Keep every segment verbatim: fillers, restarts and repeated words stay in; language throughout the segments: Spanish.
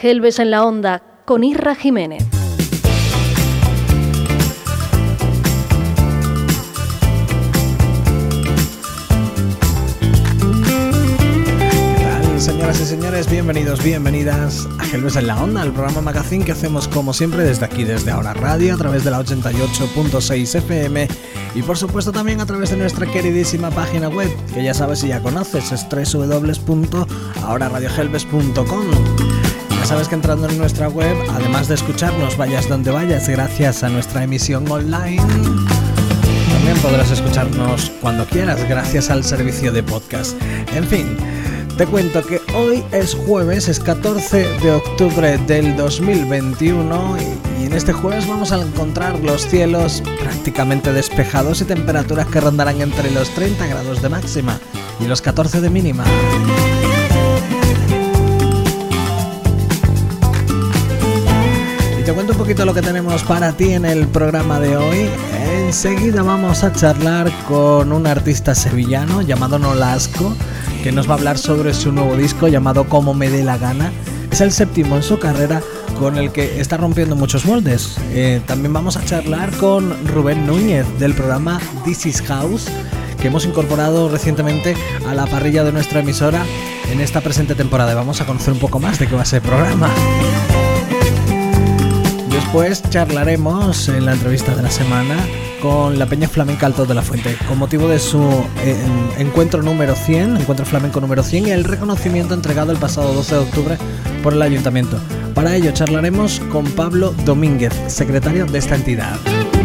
Gelbes en la Onda con Irra Jiménez. Señoras y señores, bienvenidos, bienvenidas a Gelbes en la Onda, el programa magazine que hacemos como siempre desde aquí, desde Ahora Radio, a través de la ochenta y ocho punto seis F M y por supuesto también a través de nuestra queridísima página web, que ya sabes y ya conoces, es doble u doble u doble u punto ahora radio gelbes punto com. Ya sabes que entrando en nuestra web, además de escucharnos vayas donde vayas, gracias a nuestra emisión online, también podrás escucharnos cuando quieras gracias al servicio de podcast. En fin, te cuento que hoy es jueves, es catorce de octubre del dos mil veintiuno y, y en este jueves vamos a encontrar los cielos prácticamente despejados y temperaturas que rondarán entre los treinta grados de máxima y los catorce de mínima. Y te cuento un poquito lo que tenemos para ti en el programa de hoy. Enseguida vamos a charlar con un artista sevillano llamado Nolasco, que nos va a hablar sobre su nuevo disco llamado Como me dé la gana. Es el séptimo en su carrera, con el que está rompiendo muchos moldes. Eh, también vamos a charlar con Rubén Núñez del programa This is House, que hemos incorporado recientemente a la parrilla de nuestra emisora en esta presente temporada. Vamos a conocer un poco más de qué va a ser el programa. Después charlaremos en la entrevista de la semana con la Peña Flamenca Alto de la Fuente, con motivo de su eh, encuentro número cien, encuentro flamenco número cien, y el reconocimiento entregado el pasado doce de octubre por el Ayuntamiento. Para ello charlaremos con Pablo Domínguez, secretario de esta entidad.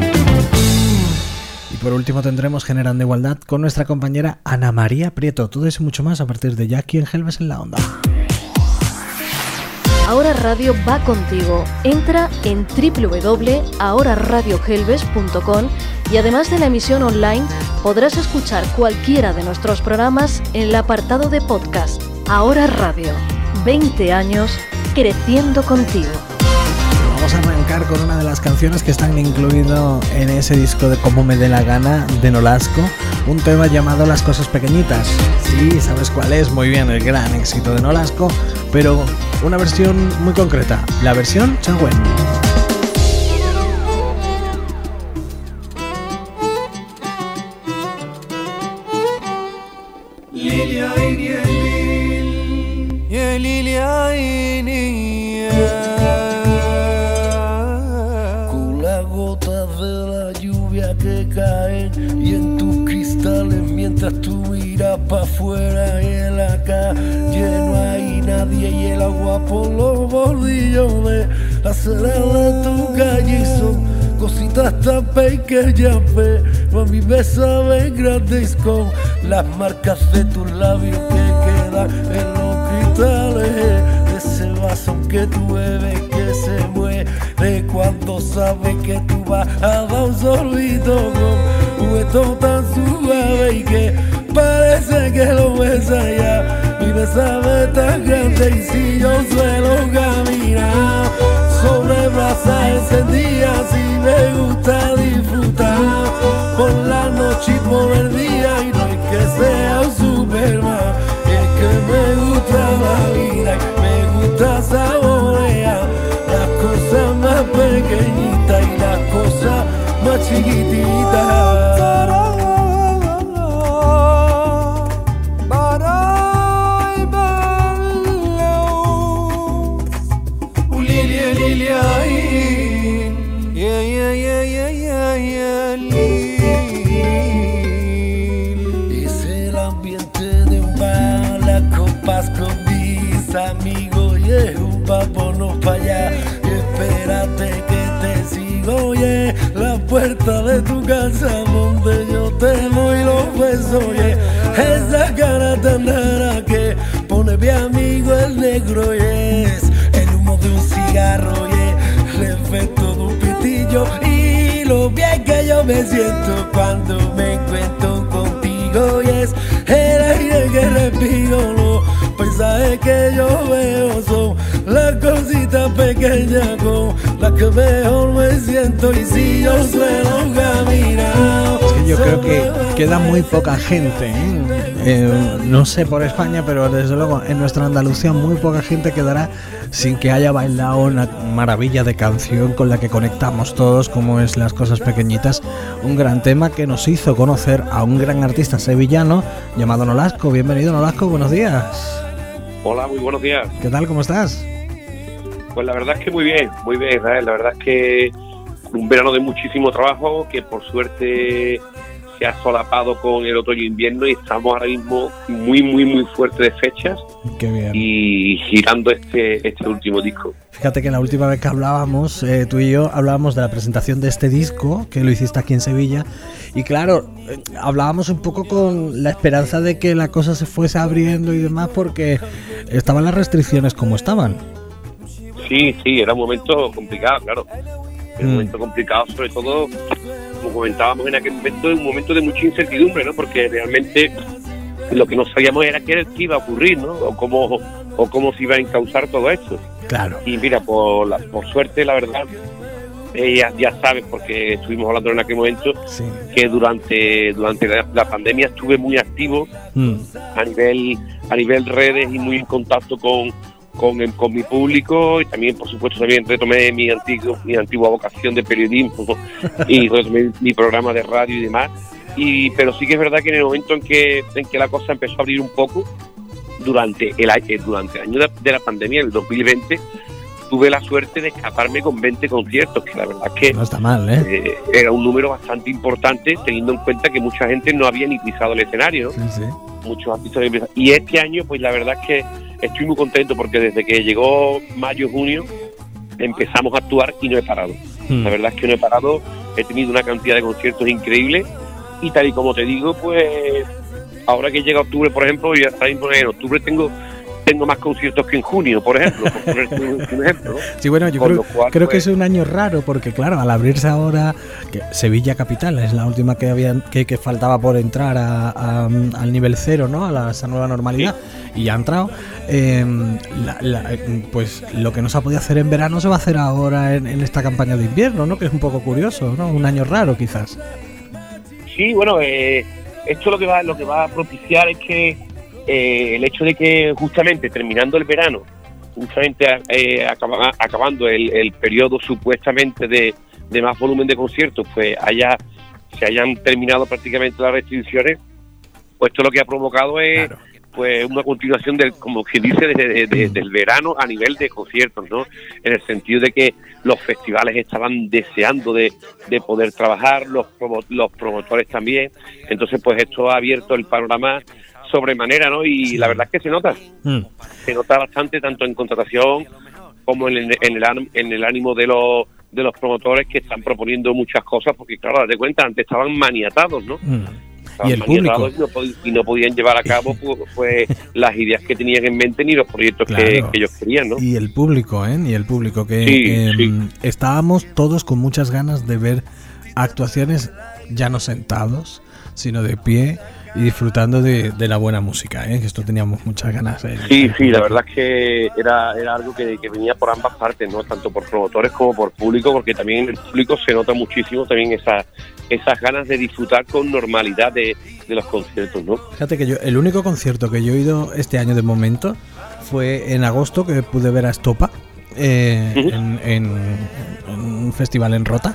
Y por último tendremos Generando Igualdad con nuestra compañera Ana María Prieto. Todo eso y mucho más a partir de ya aquí en Gelbes en la Onda. Ahora Radio va contigo. Entra en doble u doble u doble u punto ahora radio gelbes punto com y además de la emisión online podrás escuchar cualquiera de nuestros programas en el apartado de podcast. Ahora Radio, veinte años creciendo contigo. Vamos a arrancar con una de las canciones que están incluido en ese disco de Como me dé la gana de Nolasco, un tema llamado Las cosas pequeñitas. Sí, sabes cuál es, muy bien, el gran éxito de Nolasco, pero una versión muy concreta, la versión Chagüen. Lilia y Lilia y con las gotas de la lluvia que caen y en tus cristales mientras tú miras pa' afuera y en la calle no hay nadie y el agua por los bordillos de la acera de tu calle son cositas tan pequeñas, pero a mí me saben grandes con las marcas de tus labios que quedan en los cristales de ese vaso que tú bebes que se muere cuando sabes que tú vas a dar un sorbito con un esto tan suave y que parece que lo besas ya y me sabe tan grande. Y si yo suelo caminar sobre brasas encendidas y me gusta disfrutar por la noche y por el día y no es que sea un Superman, es que me gusta la vida y me gusta saborear las cosas más pequeñitas y las cosas más chiquititas. Con mis amigos y es un vámonos pa' allá y espérate que te sigo y es la puerta de tu casa donde yo te doy los besos y esa cara tan rara que pone mi amigo el negro y es el humo de un cigarro y el efecto de un pitillo y lo bien que yo me siento cuando me encuentro contigo y es el aire que respiro. Los paisajes que yo veo son las cositas pequeñas con la que mejor me siento y si yo suelo caminar. Es que yo creo que queda muy poca gente, ¿eh? Eh, no sé por España, pero desde luego en nuestra Andalucía muy poca gente quedará sin que haya bailado una maravilla de canción con la que conectamos todos, como es Las Cosas Pequeñitas, un gran tema que nos hizo conocer a un gran artista sevillano llamado Nolasco. Bienvenido, Nolasco, buenos días. Hola, muy buenos días. ¿Qué tal, cómo estás? Pues la verdad es que muy bien, muy bien, Israel. La verdad es que un verano de muchísimo trabajo que por suerte se ha solapado con el otoño-invierno y estamos ahora mismo muy, muy, muy fuerte de fechas. Qué bien. Y girando este, este último disco. Fíjate que la última vez que hablábamos, eh, tú y yo hablábamos de la presentación de este disco, que lo hiciste aquí en Sevilla, y claro, eh, hablábamos un poco con la esperanza de que la cosa se fuese abriendo y demás, porque estaban las restricciones como estaban. Sí, sí, era un momento complicado, claro. Era un mm. momento complicado, sobre todo, como comentábamos en aquel momento, un momento de mucha incertidumbre, ¿no? Porque realmente lo que no sabíamos era qué iba a ocurrir, ¿no? O cómo, o cómo se iba a encauzar todo esto. Claro. Y mira, por, la, por suerte, la verdad, eh, ya, ya sabes, porque estuvimos hablando en aquel momento, sí. que durante durante la, la pandemia estuve muy activo mm. a nivel a nivel redes y muy en contacto con Con, con mi público, y también por supuesto también retomé mi antiguo mi antigua vocación de periodismo y retomé mi programa de radio y demás, y pero sí que es verdad que en el momento en que en que la cosa empezó a abrir un poco durante el año durante el año de la pandemia, el dos mil veinte, tuve la suerte de escaparme con veinte conciertos, que la verdad es que no está mal, ¿eh? Eh, era un número bastante importante, teniendo en cuenta que mucha gente no había ni pisado el escenario, ¿no? Sí, sí. Muchos artistas habían pisado. Y este año, pues la verdad es que estoy muy contento porque desde que llegó mayo, junio, empezamos a actuar y no he parado. Hmm. La verdad es que no he parado, he tenido una cantidad de conciertos increíble y tal y como te digo, pues ahora que llega octubre, por ejemplo, y hasta en octubre tengo tengo más conciertos que en junio, por ejemplo, por ponerte un, un ejemplo, ¿no? Sí, bueno, yo creo, cual, creo pues, que es un año raro porque, claro, al abrirse ahora, que Sevilla capital es la última que había que, que faltaba por entrar a, a, al nivel cero, ¿no? A la, esa nueva normalidad, sí. Y ya ha entrado. Eh, la, la, pues lo que no se ha podido hacer en verano se va a hacer ahora en, en esta campaña de invierno, ¿no? Que es un poco curioso, ¿no? Un año raro, quizás. Sí, bueno, eh, esto lo que va, lo que va a propiciar es que Eh, el hecho de que justamente terminando el verano, justamente eh, acaba, acabando el, el periodo supuestamente de, de más volumen de conciertos, pues haya se hayan terminado prácticamente las restricciones, pues esto lo que ha provocado es claro. pues una continuación del, como quien dice, de, de, de, del verano a nivel de conciertos, ¿no? En el sentido de que los festivales estaban deseando de, de poder trabajar, los, promo, los promotores también, entonces pues esto ha abierto el panorama sobremanera, ¿no? Y sí. La verdad es que se nota, mm. se nota bastante tanto en contratación como en el, en el, en el ánimo de los de los promotores que están proponiendo muchas cosas, porque claro, date cuenta, antes estaban maniatados, ¿no? Mm. Y el público. Y no, pod- y no podían llevar a cabo pues, pues las ideas que tenían en mente ni los proyectos claro. que, que ellos querían, ¿no? Y el público, ¿eh? Y el público, que sí, eh, sí. estábamos todos con muchas ganas de ver actuaciones ya no sentados, sino de pie y disfrutando de, de la buena música, ¿eh? Que esto teníamos muchas ganas de... Sí, sí, la verdad es que era, era algo que, que venía por ambas partes, ¿no? Tanto por promotores como por público, porque también en el público se nota muchísimo también esa, esas ganas de disfrutar con normalidad de, de los conciertos, ¿no? Fíjate que yo, el único concierto que yo he ido este año de momento fue en agosto, que pude ver a Estopa eh, uh-huh. en, en, en un festival en Rota.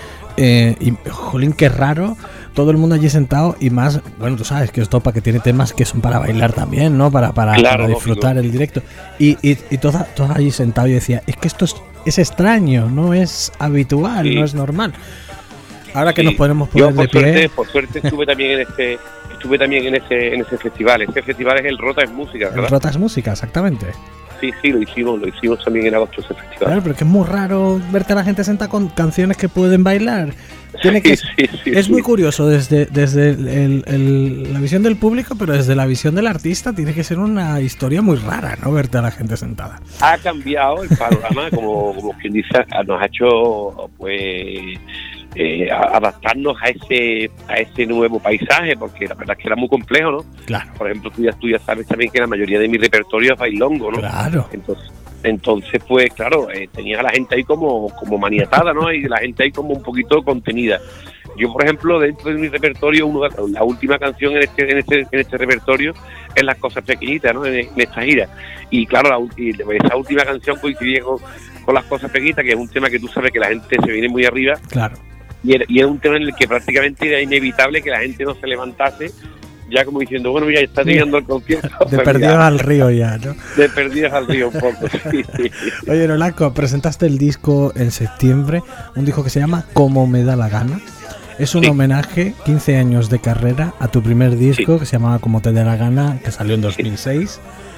Eh, y jolín, qué raro, todo el mundo allí sentado, y más, bueno, tú sabes que Estopa que tiene temas que son para bailar también, ¿no? Para, para, claro, para disfrutar lógico. El directo. Y, y, y todos toda allí sentados, y decía, es que esto es, es extraño, no es habitual, sí. no es normal. Ahora que sí. nos podemos poner Yo, por de pie. Suerte, por suerte estuve también en este, estuve también en ese, en ese festival. Este festival es el Rota es Música, ¿verdad? El Rota es Música, exactamente. Sí, sí, lo hicimos, lo hicimos también en agosto ese festival. Claro, pero que es muy raro verte a la gente sentada con canciones que pueden bailar. Tiene que, sí, sí, sí, es sí. muy curioso desde, desde el, el, el, la visión del público, pero desde la visión del artista tiene que ser una historia muy rara, ¿no? Verte a la gente sentada. Ha cambiado el panorama, como, como quien dice, nos ha hecho pues eh, adaptarnos a ese a ese nuevo paisaje, porque la verdad es que era muy complejo, ¿no? Claro. Por ejemplo, tú ya, tú ya sabes también que la mayoría de mi repertorio es bailongo, ¿no? Claro. Entonces, Entonces, pues claro, eh, tenía a la gente ahí como, como maniatada, ¿no? Y la gente ahí como un poquito contenida. Yo, por ejemplo, dentro de mi repertorio, uno, la última canción en este, en este en este repertorio es Las cosas pequeñitas, ¿no? En, en esta gira. Y claro, la, y esa última canción coincidía con, con Las cosas pequeñitas, que es un tema que tú sabes que la gente se viene muy arriba. Claro. Y era, y era un tema en el que prácticamente era inevitable que la gente no se levantase, ya como diciendo, bueno, ya está llegando el concierto. De perdidos al río ya, ¿no? De perdidos al río un poco, sí. Oye, Nolasco, presentaste el disco en septiembre, un disco que se llama Como me da la gana. Es un sí. homenaje, quince años de carrera, a tu primer disco, sí. que se llamaba Como te dé la gana, que salió en dos mil seis.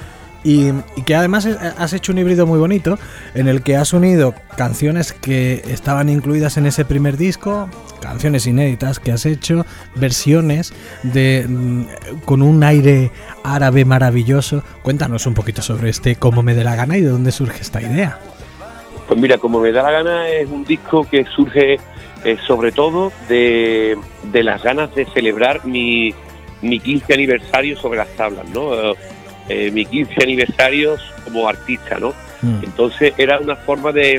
Y, y que además has hecho un híbrido muy bonito, en el que has unido canciones que estaban incluidas en ese primer disco, canciones inéditas que has hecho, versiones de con un aire árabe maravilloso. Cuéntanos un poquito sobre este Como me dé la gana y de dónde surge esta idea. Pues mira, Como me da la gana es un disco que surge eh, sobre todo de, de las ganas de celebrar mi, mi quince aniversario sobre las tablas, ¿no? Eh, mi quince aniversario como artista, ¿no? Mm. Entonces era una forma de,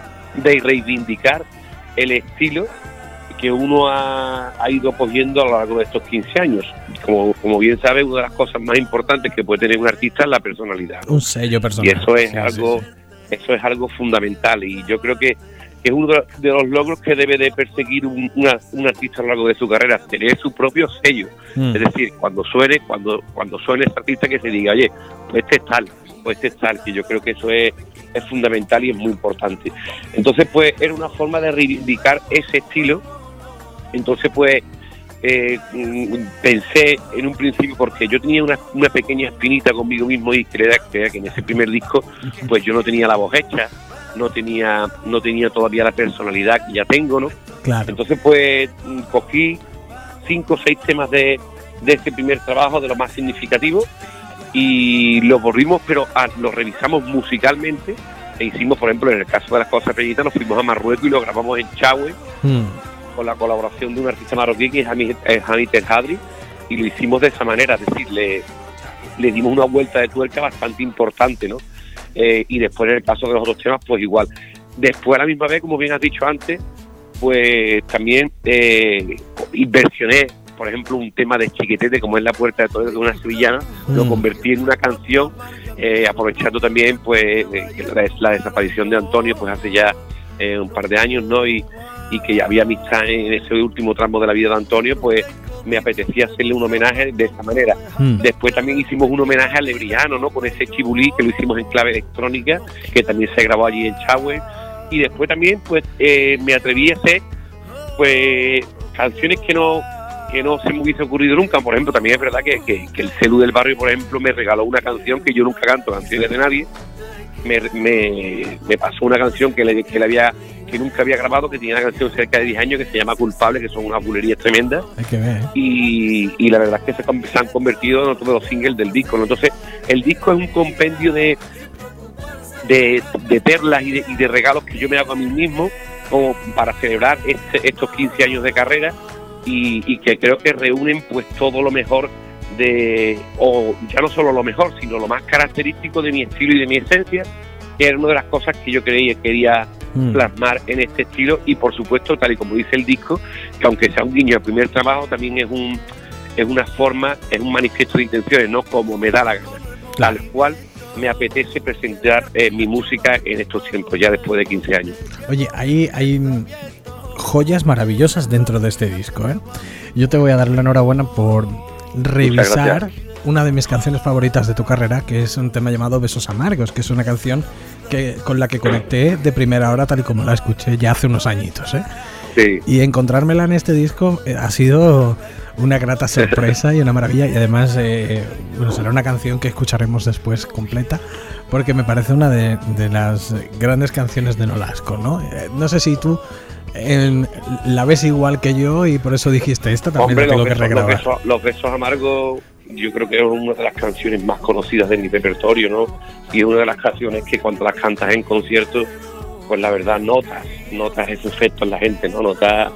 de reivindicar el estilo que uno ha, ha ido cogiendo a lo largo de estos quince años. Como, como bien sabes, una de las cosas más importantes que puede tener un artista es la personalidad, ¿no? Un sello personal. Y eso es sí, algo, sí, sí. eso es algo fundamental, y yo creo que es uno de los logros que debe de perseguir un, una, un artista a lo largo de su carrera, tener su propio sello. Mm. Es decir, cuando suene, cuando cuando suene ese artista, que se diga, oye, pues este es tal, pues este es tal, que yo creo que eso es, es fundamental y es muy importante. Entonces, pues, era una forma de reivindicar ese estilo. Entonces, pues, eh, pensé en un principio, porque yo tenía una, una pequeña espinita conmigo mismo, y creía que en ese primer disco, pues yo no tenía la voz hecha, no tenía no tenía todavía la personalidad que ya tengo, ¿no? Claro. Entonces, pues, cogí cinco o seis temas de, de ese primer trabajo, de lo más significativo, y los volvimos, pero a, los revisamos musicalmente, e hicimos, por ejemplo, en el caso de Las cosas pequeñitas, nos fuimos a Marruecos y lo grabamos en Chahue, mm. con la colaboración de un artista marroquí que es Hamid El Hadri, y lo hicimos de esa manera, es decir, le, le dimos una vuelta de tuerca bastante importante, ¿no? Eh, y después, en el caso de los otros temas, pues igual. Después, a la misma vez, como bien has dicho antes, pues también eh, inversioné, por ejemplo, un tema de Chiquetete, como es La Puerta de Toledo, de una sevillana, mm. lo convertí en una canción, eh, aprovechando también, pues, eh, la, la desaparición de Antonio, pues hace ya eh, un par de años, ¿no? Y, y que ya había amistad en ese último tramo de la vida de Antonio, pues me apetecía hacerle un homenaje de esa manera. Mm. Después también hicimos un homenaje al Lebrijano, ¿no? Con ese Chibulí, que lo hicimos en clave electrónica, que también se grabó allí en Chahue. Y después también, pues, eh, me atreví a hacer, pues, canciones que no que no se me hubiese ocurrido nunca. Por ejemplo, también es verdad que, que, que el Celu del Barrio, por ejemplo, me regaló una canción que yo nunca canto, canciones de nadie. Me, me, me pasó una canción que le, que le había que nunca había grabado, que tenía una canción cerca de diez años, que se llama Culpable, que son unas bulerías tremendas. Hay que ver. Y, y la verdad es que se, se han convertido en otro de los singles del disco, ¿no? Entonces, el disco es un compendio de de, de perlas y de, y de regalos que yo me hago a mí mismo, como para celebrar este, estos quince años de carrera, y, y que creo que reúnen, pues, todo lo mejor de, o ya no solo lo mejor, sino lo más característico de mi estilo y de mi esencia, que era una de las cosas que yo creía, quería mm. plasmar en este estilo. Y por supuesto, tal y como dice el disco, que aunque sea un guiño al primer trabajo, también es un es una forma, es un manifiesto de intenciones, no como me da la gana, claro. Tal cual me apetece presentar eh, mi música en estos tiempos, ya después de quince años. Oye, hay, hay joyas maravillosas dentro de este disco, ¿eh? Yo te voy a dar la enhorabuena por revisar una de mis canciones favoritas de tu carrera, que es un tema llamado Besos Amargos, que es una canción que con la que conecté de primera hora, tal y como la escuché ya hace unos añitos, ¿eh? Sí. Y encontrármela en este disco eh, ha sido una grata sorpresa y una maravilla, y además eh, bueno, será una canción que escucharemos después completa, porque me parece una de, de las grandes canciones de Nolasco, ¿no? Eh, no sé si tú eh, la ves igual que yo y por eso dijiste, esta también Hombre, la tengo besos, que regrabar. Los besos, los besos amargos, yo creo que es una de las canciones más conocidas de mi repertorio, ¿no? Y es una de las canciones que cuando las cantas en concierto, pues la verdad notas, notas ese efecto en la gente, ¿no? Notas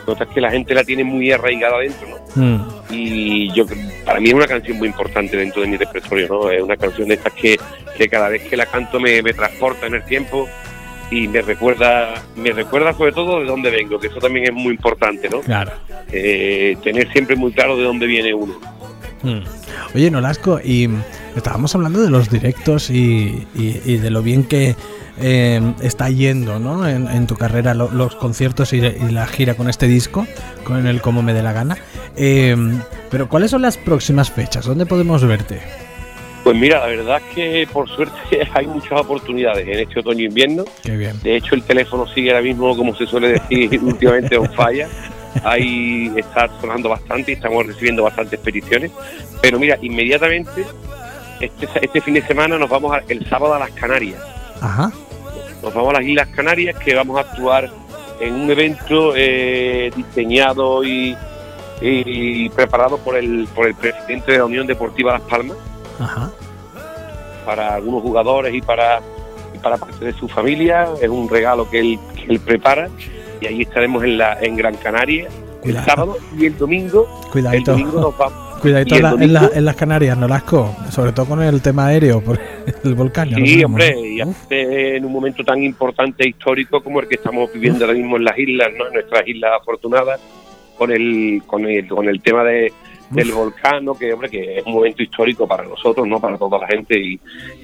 notas que la gente la tiene muy arraigada dentro, ¿no? Mm. Y yo, para mí es una canción muy importante dentro de mi repertorio, ¿no? Es una canción de estas que, que cada vez que la canto me, me transporta en el tiempo y me recuerda, me recuerda sobre todo de dónde vengo, que eso también es muy importante, ¿no? Claro. Eh, tener siempre muy claro de dónde viene uno. Mm. Oye, Nolasco, y estábamos hablando de los directos y, y, y de lo bien que eh, está yendo, ¿no? En, en tu carrera lo, los conciertos y, y la gira con este disco, con el Como me dé la gana. Eh, pero ¿cuáles son las próximas fechas? ¿Dónde podemos verte? Pues mira, la verdad es que por suerte hay muchas oportunidades en este otoño-invierno. Qué bien. De hecho, el teléfono sigue ahora mismo, como se suele decir últimamente, on fire. Ahí está sonando bastante y estamos recibiendo bastantes peticiones. Pero mira, inmediatamente, este, este fin de semana nos vamos a, el sábado a las Canarias. Ajá. Nos vamos a las Islas Canarias, que vamos a actuar en un evento eh, diseñado y, y, y preparado por el, por el presidente de la Unión Deportiva Las Palmas. Ajá. Para algunos jugadores y para, y para parte de su familia. Es un regalo que él, que él prepara. Y ahí estaremos en la en Gran Canaria. Cuidado. El sábado y el domingo. Cuidadito. El domingo nos vamos. Cuidadito en, la, domingo, en, la, en las Canarias, Nolasco, sobre todo con el tema aéreo, por el volcán. Sí, hombre, y hace en un momento tan importante e histórico como el que estamos viviendo ahora mismo en las islas, ¿no? En nuestras islas afortunadas, con el con el, con el tema de, del volcán, ¿no? Que, hombre, que es un momento histórico para nosotros, ¿no? Para toda la gente, y,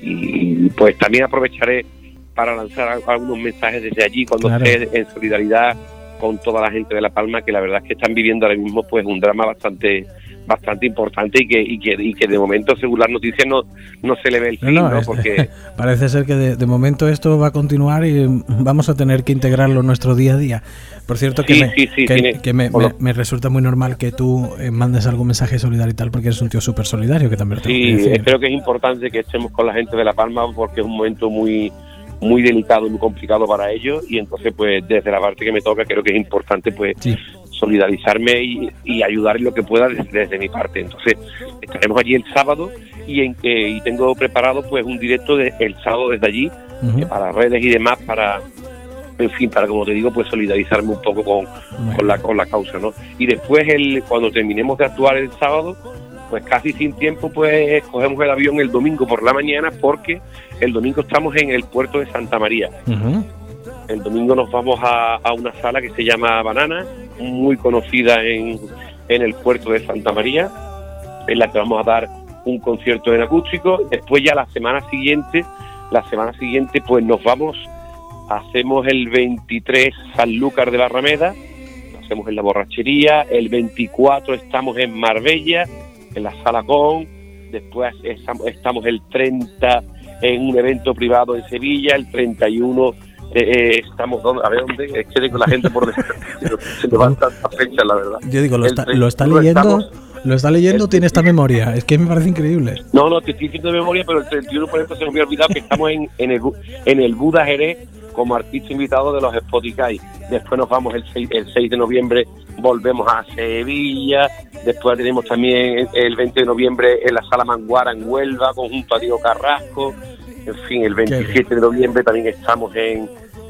y pues también aprovecharé para lanzar algunos mensajes desde allí cuando claro. esté en solidaridad con toda la gente de La Palma, que la verdad es que están viviendo ahora mismo pues un drama bastante bastante importante y que y que, y que de momento, según las noticias, no no se le ve el fin, no, no, ¿no? Es, porque parece ser que de, de momento esto va a continuar y vamos a tener que integrarlo en nuestro día a día. Por cierto, que, sí, me, sí, sí, que, tiene, que me, me, me resulta muy normal que tú eh, mandes algún mensaje solidario y tal, porque eres un tío súper solidario, que también sí, te decir. Creo que es importante que estemos con la gente de La Palma porque es un momento muy muy delicado y muy complicado para ellos, y entonces pues desde la parte que me toca creo que es importante pues sí. solidarizarme y, y ayudar en lo que pueda desde, desde mi parte. Entonces estaremos allí el sábado y en que y tengo preparado pues un directo de, el sábado desde allí, uh-huh. eh, para redes y demás, para en fin, para, como te digo, pues solidarizarme un poco con, bueno. con la con la causa, ¿no? Y después el cuando terminemos de actuar el sábado, pues casi sin tiempo, pues cogemos el avión el domingo por la mañana, porque el domingo estamos en el puerto de Santa María. Uh-huh. El domingo nos vamos a, a una sala que se llama Banana, muy conocida en, en el puerto de Santa María, en la que vamos a dar un concierto en acústico. Después ya la semana siguiente, la semana siguiente pues nos vamos, hacemos el veintitrés Sanlúcar de Barrameda, hacemos en la Borrachería, el veinticuatro estamos en Marbella, en la Sala Con, después estamos, estamos el treinta en un evento privado en Sevilla, el treinta y uno eh, estamos, a ver dónde, es que tengo la gente por dentro, se me van tantas fechas, la verdad. Yo digo, lo está, lo está leyendo, estamos, lo está leyendo, tiene esta memoria, es que me parece increíble. No, no, te estoy diciendo de memoria, pero el treinta y uno, por ejemplo, se me había olvidado que estamos en, en, el, en el Buda Jerez como artista invitado de los Spotify. Después nos vamos el seis, el seis de noviembre, volvemos a Sevilla. Después tenemos también el veinte de noviembre en la Sala Manguara en Huelva, conjunto a Diego Carrasco. En fin, el veintisiete de noviembre también estamos en,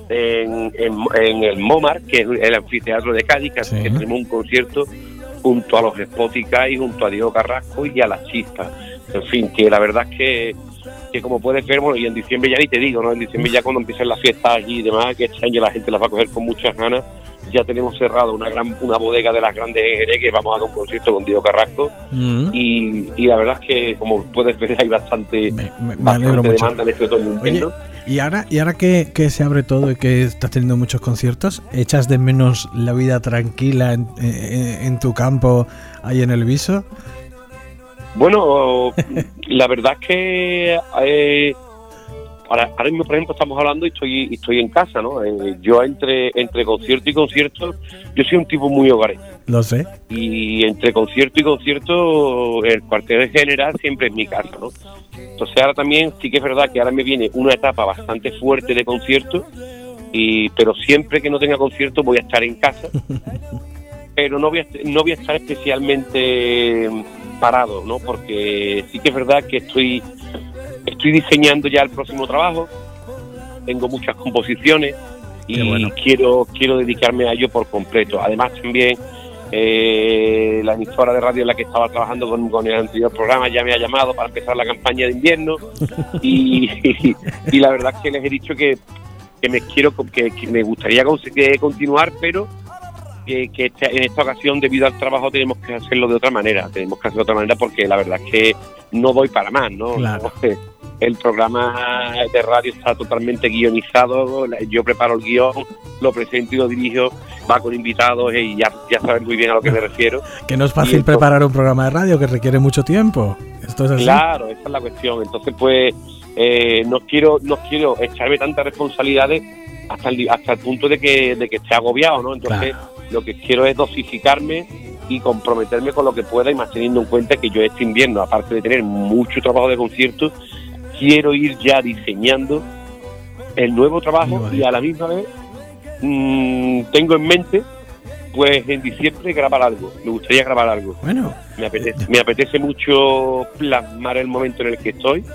en, en, en el Momar, que es el anfiteatro de Cádiz, que sí. tenemos un concierto junto a los Spotify, junto a Diego Carrasco y a Las Chispas. En fin, que la verdad es que que como puedes ver, bueno, y en diciembre ya ni te digo, ¿no? En diciembre ya cuando empiezan las fiestas allí y demás, que este año la gente las va a coger con muchas ganas, ya tenemos cerrado una gran una bodega de las grandes en Jerez, que vamos a dar un concierto con Diego Carrasco, mm. y, y la verdad es que, como puedes ver, hay bastante, me, me, me bastante demanda en este otoño. Oye, y ahora, y ahora que, que se abre todo y que estás teniendo muchos conciertos, ¿echas de menos la vida tranquila en, en, en tu campo, ahí en el Viso? Bueno, la verdad es que eh, ahora, ahora mismo, por ejemplo, estamos hablando y estoy estoy en casa, ¿no? Eh, yo entre entre concierto y concierto, yo soy un tipo muy hogareño. Lo sé. Y entre concierto y concierto, el cuartel general siempre es mi casa, ¿no? Entonces ahora también sí que es verdad que ahora me viene una etapa bastante fuerte de concierto, y pero siempre que no tenga concierto voy a estar en casa, pero no voy a, no voy a estar especialmente parado, ¿no? Porque sí que es verdad que estoy estoy diseñando ya el próximo trabajo, tengo muchas composiciones y bueno. quiero quiero dedicarme a ello por completo. Además también eh, la emisora de radio en la que estaba trabajando con, con el anterior programa ya me ha llamado para empezar la campaña de invierno y, y, y la verdad es que les he dicho que, que me quiero que, que me gustaría conseguir continuar, pero que, que este, en esta ocasión debido al trabajo tenemos que hacerlo de otra manera, tenemos que hacerlo de otra manera porque la verdad es que no doy para más, ¿no? Claro. El programa de radio está totalmente guionizado, yo preparo el guión, lo presento y lo dirijo, va con invitados y ya, ya saben muy bien a lo que me refiero. Que no es fácil esto, preparar un programa de radio, que requiere mucho tiempo. ¿Esto es así? Claro, esa es la cuestión. Entonces, pues, eh, no quiero no quiero echarme tantas responsabilidades hasta el, hasta el punto de que, de que esté agobiado, ¿no? Entonces, claro, lo que quiero es dosificarme y comprometerme con lo que pueda, y más teniendo en cuenta que yo este invierno, aparte de tener mucho trabajo de conciertos, quiero ir ya diseñando el nuevo trabajo vale. Y a la misma vez mmm, tengo en mente pues en diciembre grabar algo, me gustaría grabar algo. Bueno, me apetece, me apetece mucho plasmar el momento en el que estoy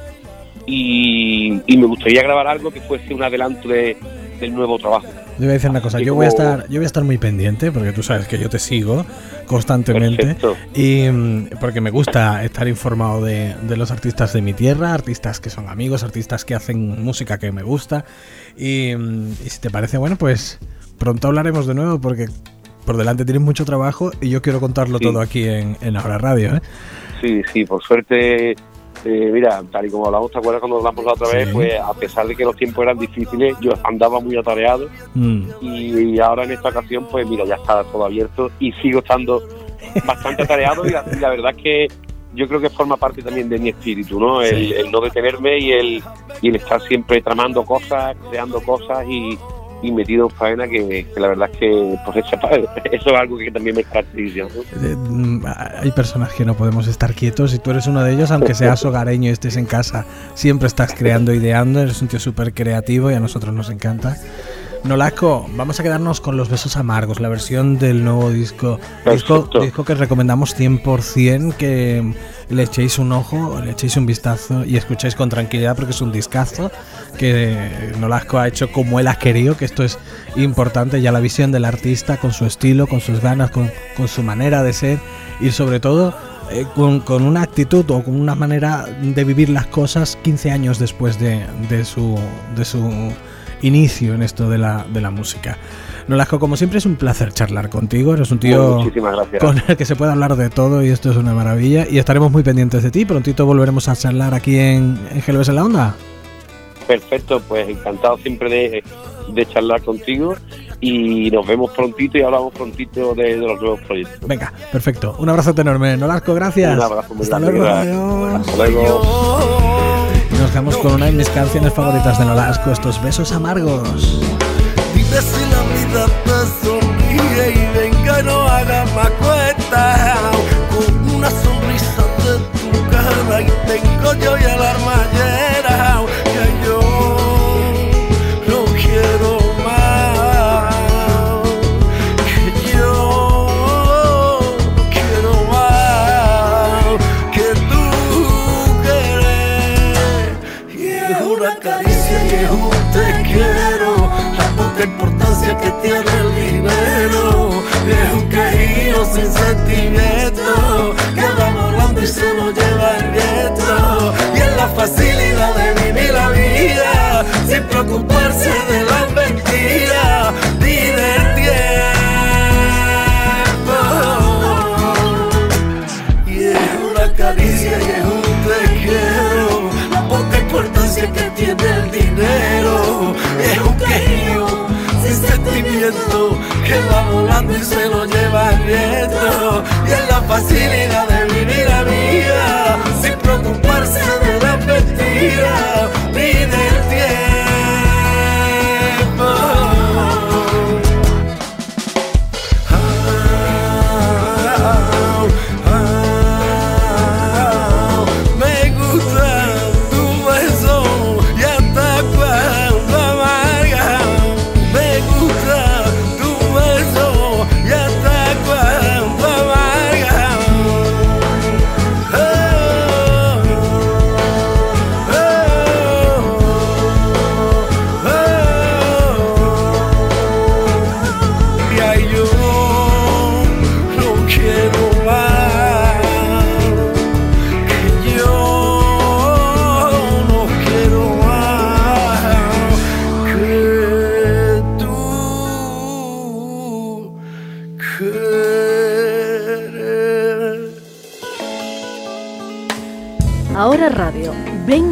y, y me gustaría grabar algo que fuese un adelanto de, del nuevo trabajo. Yo voy a decir una cosa, yo voy a estar, yo voy a estar muy pendiente porque tú sabes que yo te sigo constantemente. Perfecto. Y porque me gusta estar informado de, de los artistas de mi tierra, artistas que son amigos, artistas que hacen música que me gusta y, y si te parece bueno, pues pronto hablaremos de nuevo porque por delante tienes mucho trabajo y yo quiero contarlo sí. todo aquí en, en Ahora Radio, ¿eh? Sí, sí, por suerte. Eh, mira, tal y como hablamos, ¿te acuerdas cuando hablamos la otra vez? Sí. Pues a pesar de que los tiempos eran difíciles, yo andaba muy atareado mm. y, y ahora en esta ocasión, pues mira, ya está todo abierto y sigo estando bastante atareado y la, y la verdad es que yo creo que forma parte también de mi espíritu, ¿no? El, sí. el no detenerme y el, y el estar siempre tramando cosas, creando cosas y, y metido en faena que, que la verdad es que pues eso, eso es algo que también me caracteriza, ¿no? Hay personas que no podemos estar quietos y tú eres uno de ellos, aunque seas hogareño y estés en casa, siempre estás creando, ideando, eres un tío súper creativo y a nosotros nos encanta. Nolasco, vamos a quedarnos con Los Besos Amargos, la versión del nuevo disco, disco, disco que recomendamos cien por ciento que le echéis un ojo, le echéis un vistazo y escuchéis con tranquilidad porque es un discazo que Nolasco ha hecho como él ha querido, que esto es importante, ya la visión del artista con su estilo, con sus ganas, con, con su manera de ser y sobre todo eh, con, con una actitud o con una manera de vivir las cosas quince años después de, de su... De su inicio en esto de la, de la música. Nolasco, como siempre es un placer charlar contigo, eres un tío con el que se puede hablar de todo y esto es una maravilla y estaremos muy pendientes de ti, prontito volveremos a charlar aquí en, en Gelbes en la Onda. Perfecto, pues encantado siempre de, de charlar contigo y nos vemos prontito y hablamos prontito de, de los nuevos proyectos. Venga, perfecto, un abrazote enorme, Nolasco, gracias. Un abrazo muy Hasta grande. Luego, adiós. Hasta luego. Nos quedamos con una de mis canciones favoritas de Nolasco, Estos Besos Amargos. Dime si la vida te sonríe y venga y no haga más cuenta. Con una sonrisa de tu cara y tengo yo ya la armallera que yo no quiero más, que yo no quiero más que tú quieres. Y es una caricia y es un te quiero, la poca importancia que tiene el dinero. Es un quejido sin sentimiento que va volando y se lo lleva el viento. Y es la facilidad de vivir la vida sin preocuparse de las mentiras ni del tiempo. Y es una caricia y es un te quiero, la poca importancia que tiene el dinero. Es un quejido sin sentimiento que va volando y se lo lleva el viento. Y es la facilidad de vivir la vida sin preocuparse de las mentiras ni del tiempo.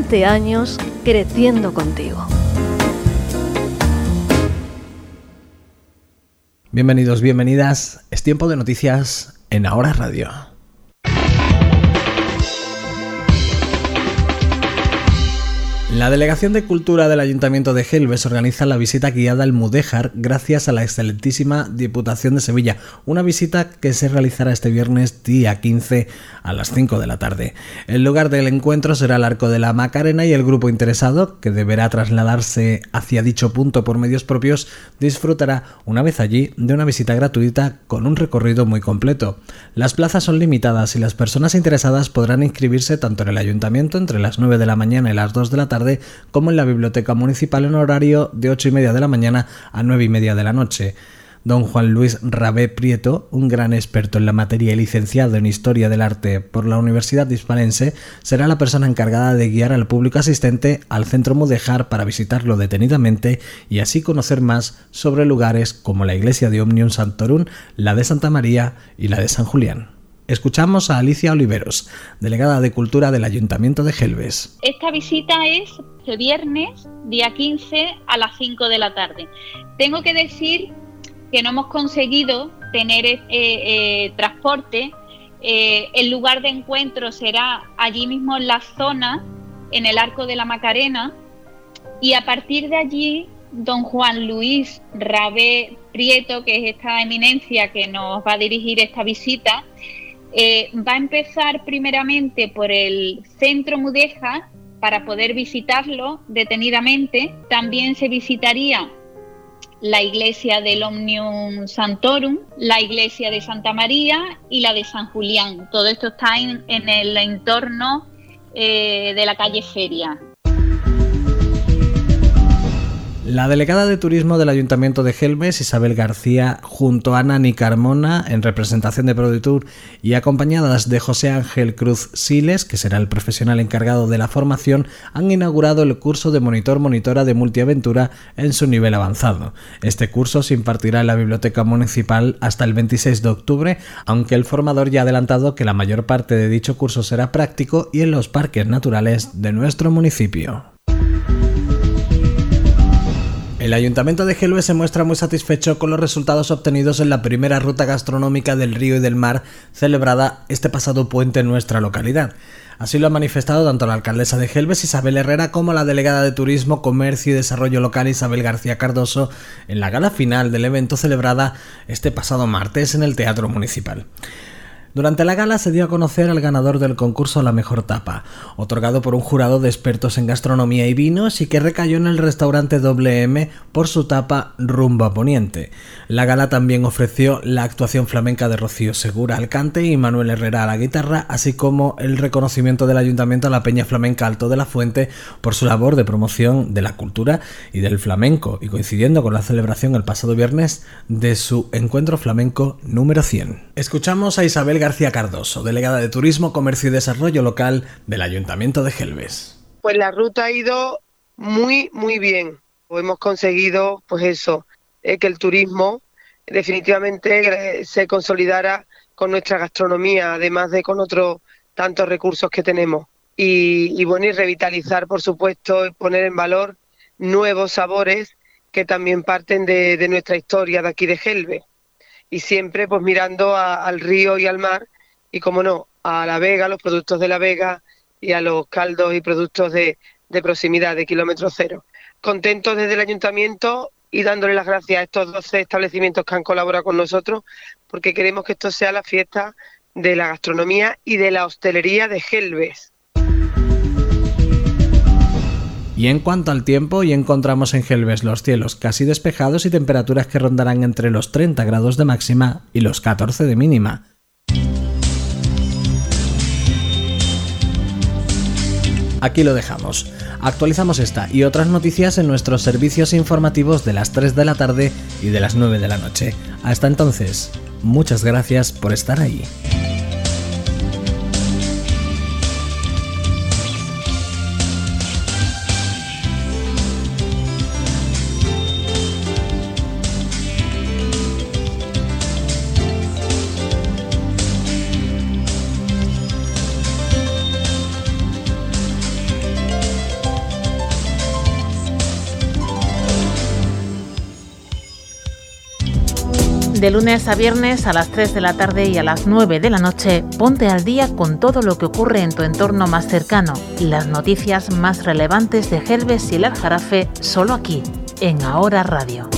veinte años creciendo contigo. Bienvenidos, bienvenidas. Es tiempo de noticias en Ahora Radio. La Delegación de Cultura del Ayuntamiento de Gelbes organiza la visita guiada al Mudéjar gracias a la excelentísima Diputación de Sevilla, una visita que se realizará este viernes día quince a las cinco de la tarde. El lugar del encuentro será el Arco de la Macarena y el grupo interesado, que deberá trasladarse hacia dicho punto por medios propios, disfrutará una vez allí de una visita gratuita con un recorrido muy completo. Las plazas son limitadas y las personas interesadas podrán inscribirse tanto en el Ayuntamiento entre las nueve de la mañana y las dos de la tarde como en la Biblioteca Municipal en horario de ocho y media de la mañana a nueve y media de la noche. Don Juan Luis Rabé Prieto, un gran experto en la materia y licenciado en Historia del Arte por la Universidad Hispalense, será la persona encargada de guiar al público asistente al Centro Mudéjar para visitarlo detenidamente y así conocer más sobre lugares como la iglesia de Omnium Sanctorum, la de Santa María y la de San Julián. Escuchamos a Alicia Oliveros, delegada de Cultura del Ayuntamiento de Gelbes. Esta visita es el viernes, día quince, a las cinco de la tarde. Tengo que decir que no hemos conseguido tener eh, eh, transporte. Eh, el lugar de encuentro será allí mismo en la zona, en el Arco de la Macarena, y a partir de allí, don Juan Luis Rabé Prieto, que es esta eminencia que nos va a dirigir esta visita, Eh, va a empezar primeramente por el Centro Mudéjar para poder visitarlo detenidamente. También se visitaría la iglesia del Omnium Sanctorum, la iglesia de Santa María y la de San Julián. Todo esto está en, en el entorno eh, de la calle Feria. La delegada de Turismo del Ayuntamiento de Gelbes, Isabel García, junto a Nani Carmona, en representación de ProDetour, y acompañadas de José Ángel Cruz Siles, que será el profesional encargado de la formación, han inaugurado el curso de monitor-monitora de multiaventura en su nivel avanzado. Este curso se impartirá en la Biblioteca Municipal hasta el veintiséis de octubre, aunque el formador ya ha adelantado que la mayor parte de dicho curso será práctico y en los parques naturales de nuestro municipio. El Ayuntamiento de Gelbes se muestra muy satisfecho con los resultados obtenidos en la primera ruta gastronómica del río y del mar celebrada este pasado puente en nuestra localidad. Así lo ha manifestado tanto la alcaldesa de Gelbes, Isabel Herrera, como la delegada de Turismo, Comercio y Desarrollo Local, Isabel García Cardoso, en la gala final del evento celebrada este pasado martes en el Teatro Municipal. Durante la gala se dio a conocer al ganador del concurso La Mejor Tapa, otorgado por un jurado de expertos en gastronomía y vinos y que recayó en el restaurante doble eme por su tapa Rumbo a Poniente. La gala también ofreció la actuación flamenca de Rocío Segura al cante y Manuel Herrera a la guitarra, así como el reconocimiento del Ayuntamiento a la Peña Flamenca Alto de la Fuente por su labor de promoción de la cultura y del flamenco, y coincidiendo con la celebración el pasado viernes de su encuentro flamenco número cien. Escuchamos a Isabel García Cardoso, delegada de Turismo, Comercio y Desarrollo Local del Ayuntamiento de Gelbes. Pues la ruta ha ido muy, muy bien. Hemos conseguido, pues eso, eh, que el turismo definitivamente eh, se consolidara con nuestra gastronomía, además de con otros tantos recursos que tenemos. Y, y bueno, y revitalizar, por supuesto, y poner en valor nuevos sabores que también parten de, de nuestra historia de aquí de Gelbes. Y siempre pues mirando a, al río y al mar y, como no, a La Vega, los productos de La Vega y a los caldos y productos de, de proximidad, de kilómetro cero. Contentos desde el ayuntamiento y dándole las gracias a estos doce establecimientos que han colaborado con nosotros, porque queremos que esto sea la fiesta de la gastronomía y de la hostelería de Gelbes. Y en cuanto al tiempo, hoy encontramos en Gelbes los cielos casi despejados y temperaturas que rondarán entre los treinta grados de máxima y los catorce de mínima. Aquí lo dejamos. Actualizamos esta y otras noticias en nuestros servicios informativos de las tres de la tarde y de las nueve de la noche. Hasta entonces, muchas gracias por estar ahí. De lunes a viernes a las tres de la tarde y a las nueve de la noche, ponte al día con todo lo que ocurre en tu entorno más cercano y las noticias más relevantes de Gelbes y el Aljarafe, solo aquí, en Ahora Radio.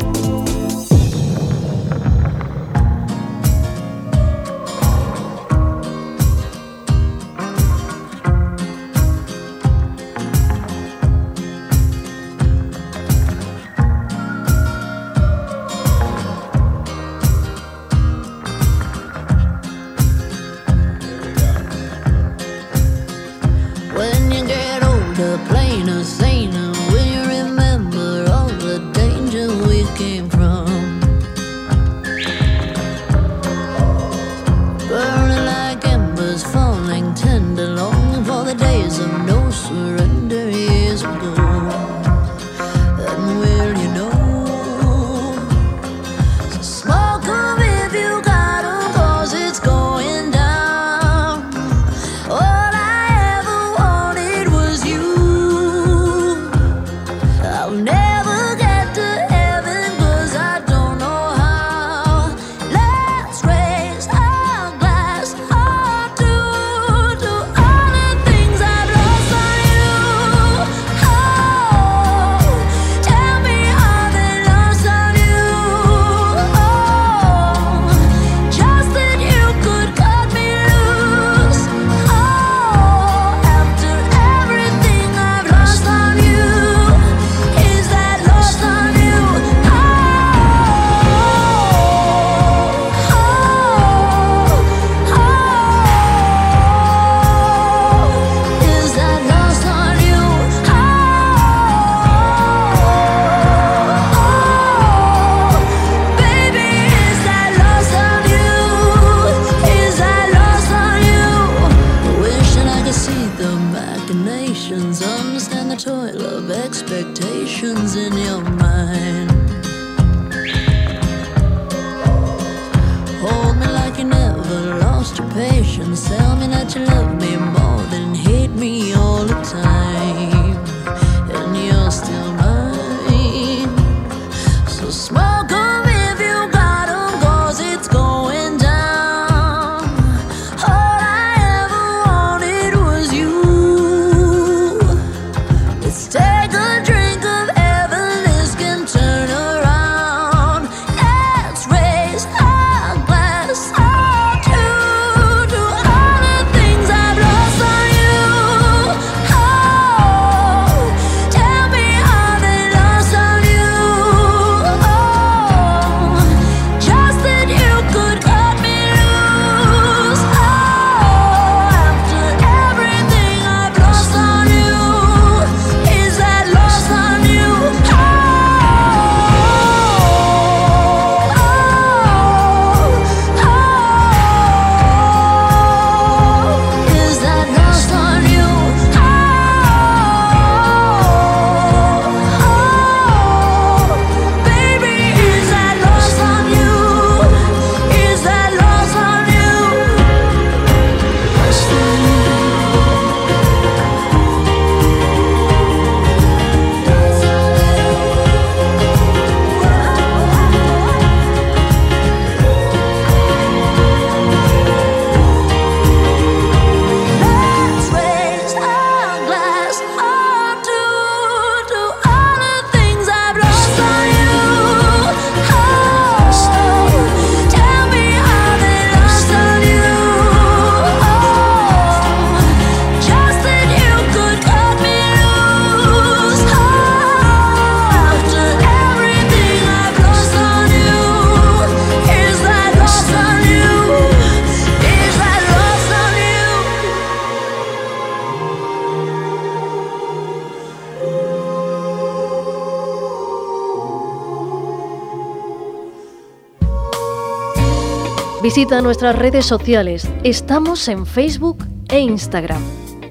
Visita nuestras redes sociales. Estamos en Facebook e Instagram.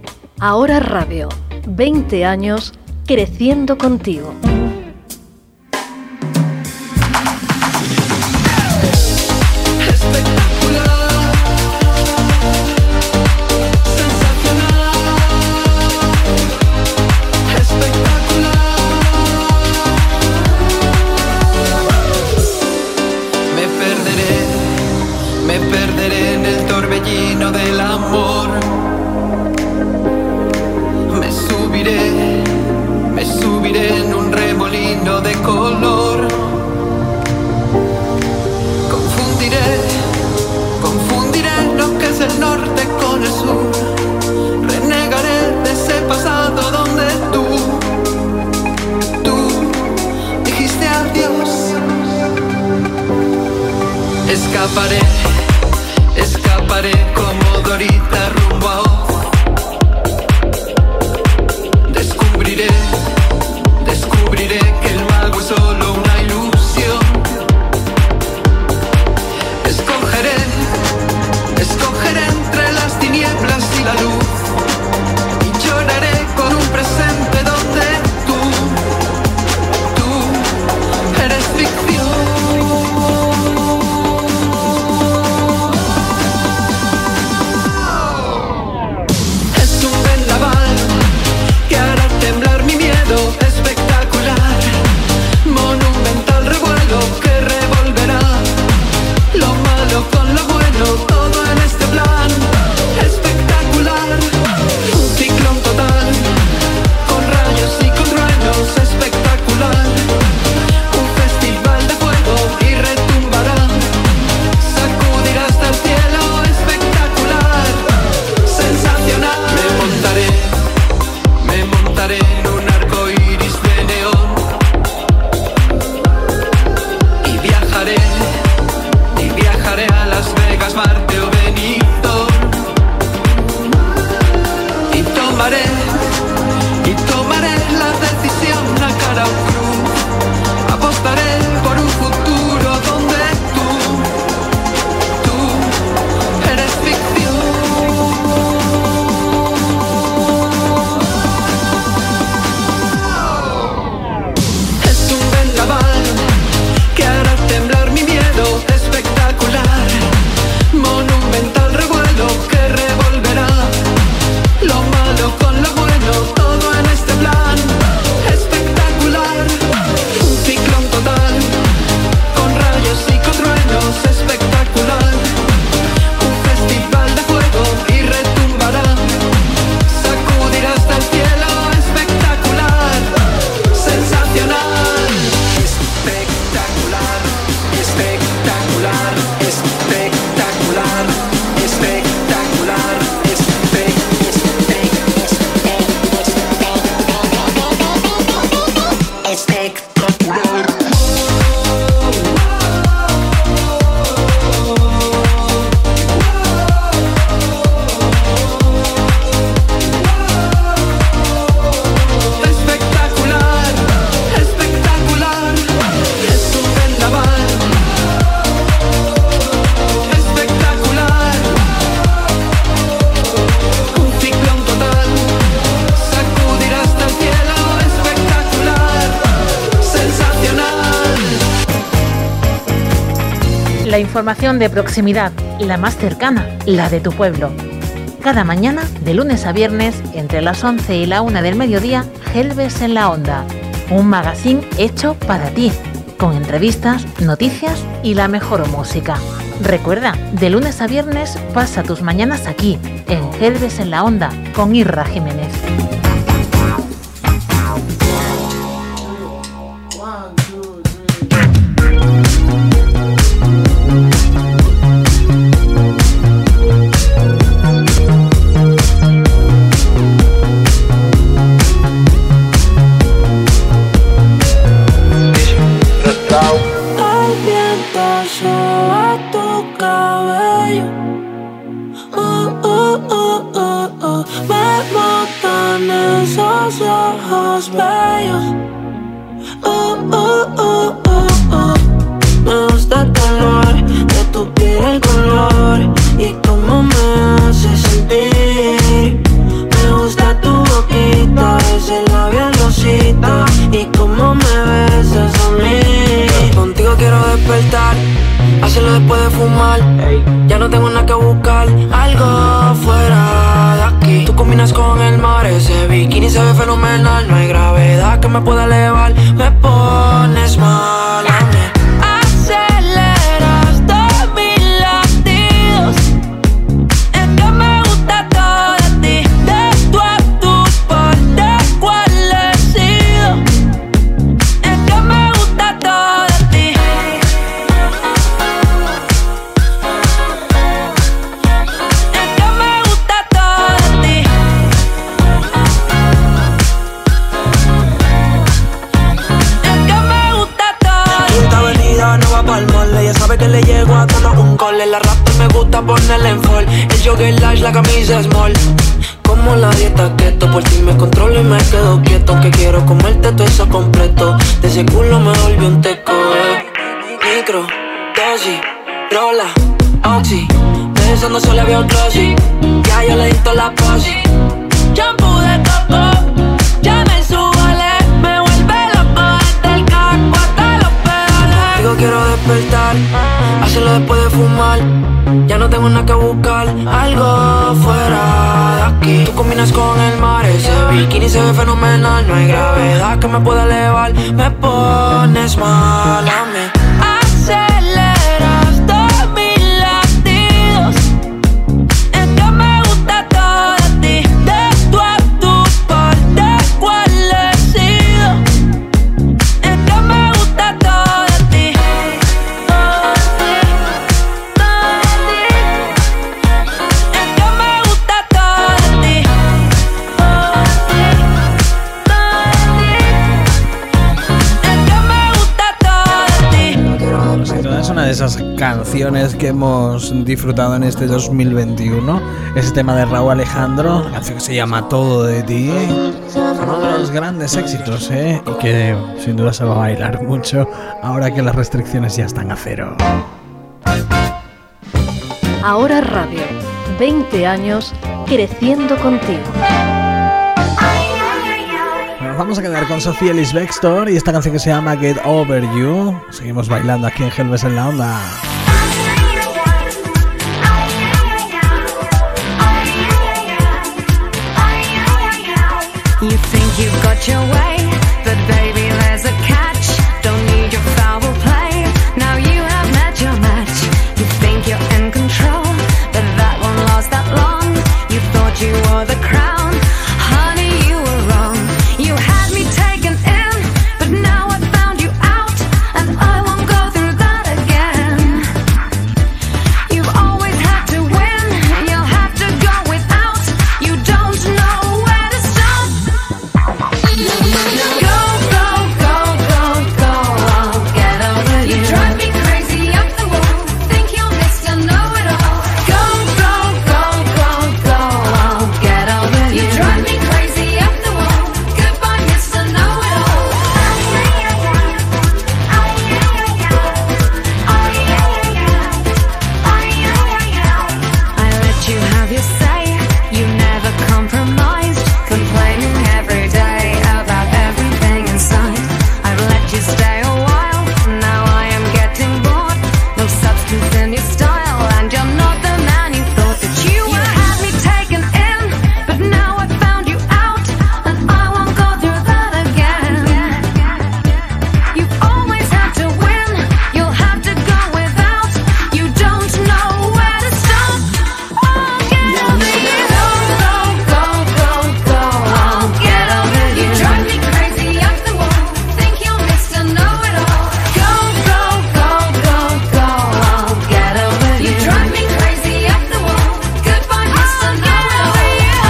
Ahora Radio. veinte años creciendo contigo. Me vino de color. Confundiré, confundiré lo que es el norte con el sur. Renegaré de ese pasado donde tú, tú dijiste adiós. Escaparé, escaparé como Dorita rumbo a Oz. Descubriré, descubriré que el mago es solo una ilusión. Escogeré, escogeré entre las tinieblas y la luz. Y lloraré con un presente donde tú, tú eres ficción. Con lo bueno, todo en este plan espectacular. Un ciclón total, con rayos y con truenos, espectacular. Un festival de fuego y retumbará, sacudirá hasta el cielo, espectacular, sensacional. Me montaré, me montaré en un arco iris de neón y viajaré. Viajaré a Las Vegas, Marte o Benito y tomaré, y tomaré la decisión a cara o cruz. Apostaré por un futuro donde tú, tú eres ficción. Es un vendaval que hará temblar mi miedo. Espectacular, monumental revuelo que revolverá lo malo con lo bueno, todo en este plan espectacular. Un ciclón total, con rayos y con truenos, espectacular. Un festival de fuego y retumbará, sacudirá hasta el cielo, espectacular, sensacional. Espectacular, espectacular. Espectacular, espectacular, espectacular, espectacular. La información de proximidad, la más cercana, la de tu pueblo. Cada mañana, de lunes a viernes, entre las once y la una del mediodía, Gelbes en la Onda. Un magazín hecho para ti, con entrevistas, noticias y la mejor música. Recuerda, de lunes a viernes, pasa tus mañanas aquí, en Gelbes en la Onda, con Irra Jiménez. Ojos bellos, oh, oh, oh, oh, oh. Me gusta el color de tu piel, el color y cómo me hace sentir. Me gusta tu boquita, ese labial rosita y cómo me besas a mí. Contigo quiero despertar, hacerlo después de fumar. Ya no tengo nada que buscar, algo fuera de aquí. Tú combinas con el mar, ese bikini se ve fenomenal. No hay gravedad que me pueda elevar, me pones mal a mí. Aceleras todos mis latidos, es que me gusta todo de ti. De tú a tú, por de cuál he sido, es que control. En la raptor me gusta ponerle en fall. El jogger large, la camisa small. Como la dieta keto, por ti me controlo y me quedo quieto. Que quiero comerte todo eso completo. De ese culo me volví un teco, eh. Micro, dosis, rola, oxi. Pensando solo había un glossy. Ya yo le di toda la posi. Shampoo de coco, ya me subale. Me vuelve loco desde el casco hasta los pedales. Digo quiero despertar, hacerlo después de fumar. Ya no tengo nada que buscar, algo fuera de aquí. Tú combinas con el mar, ese bikini se ve fenomenal. No hay gravedad que me pueda elevar. Me pones mal a mí. Aceleras todos mis latidos. Es que me gusta todo de ti. De tu a tu parte, ¿cuál he sido? Es que me gusta todo de ti. Todo de ti, todo de ti. Es que me gusta todo de ti. Todo de ti, todo de ti. Es que me gusta todo de ti. Sin duda es una de esas canciones que hemos disfrutado en este dos mil veintiuno. Ese tema de Rauw Alejandro, la canción que se llama Todo de ti. Uno de los grandes éxitos, ¿eh? Y que sin duda se va a bailar mucho ahora que las restricciones ya están a cero. Ahora Radio, veinte años creciendo contigo. Nos vamos a quedar con Sofía Ellis Bextor y esta canción que se llama Get Over You. Seguimos bailando aquí en Helves en la Onda. You think you've got your way, but baby there's a catch. Don't need your foul play, now you have met your match. You think you're in control, but that won't last that long. You thought you were the crown, honey you were wrong. You had me taken in, but now I found you out, and I won't go through that again. You've always had to win, you'll have to go without. You don't know where to stop. Go, go, go, go, go, I'll get over you. You drive me crazy up the wall, think you're Mister Know-It-All. Go, go, go, go, go, I'll get over you. You drive me crazy up the wall, goodbye Mister Know-It-All. I let you have your say, you never compromised, complaining every day about everything inside. I've let you stay a while, now I am getting bored. No substance in your style, and you're not the man you thought that you were. You had me taken in, but now I found you out, and I won't go through that again. You've always had to win, you'll have to go without. You don't know where to stop. I'll get over you. Go, go, go, go, I'll get over you. You drive me crazy up the wall, think you're Mister Know-It-All. Go, go, go, go, go, I'll get over you. You drive me crazy up the wall, goodbye Mister Know-It-All.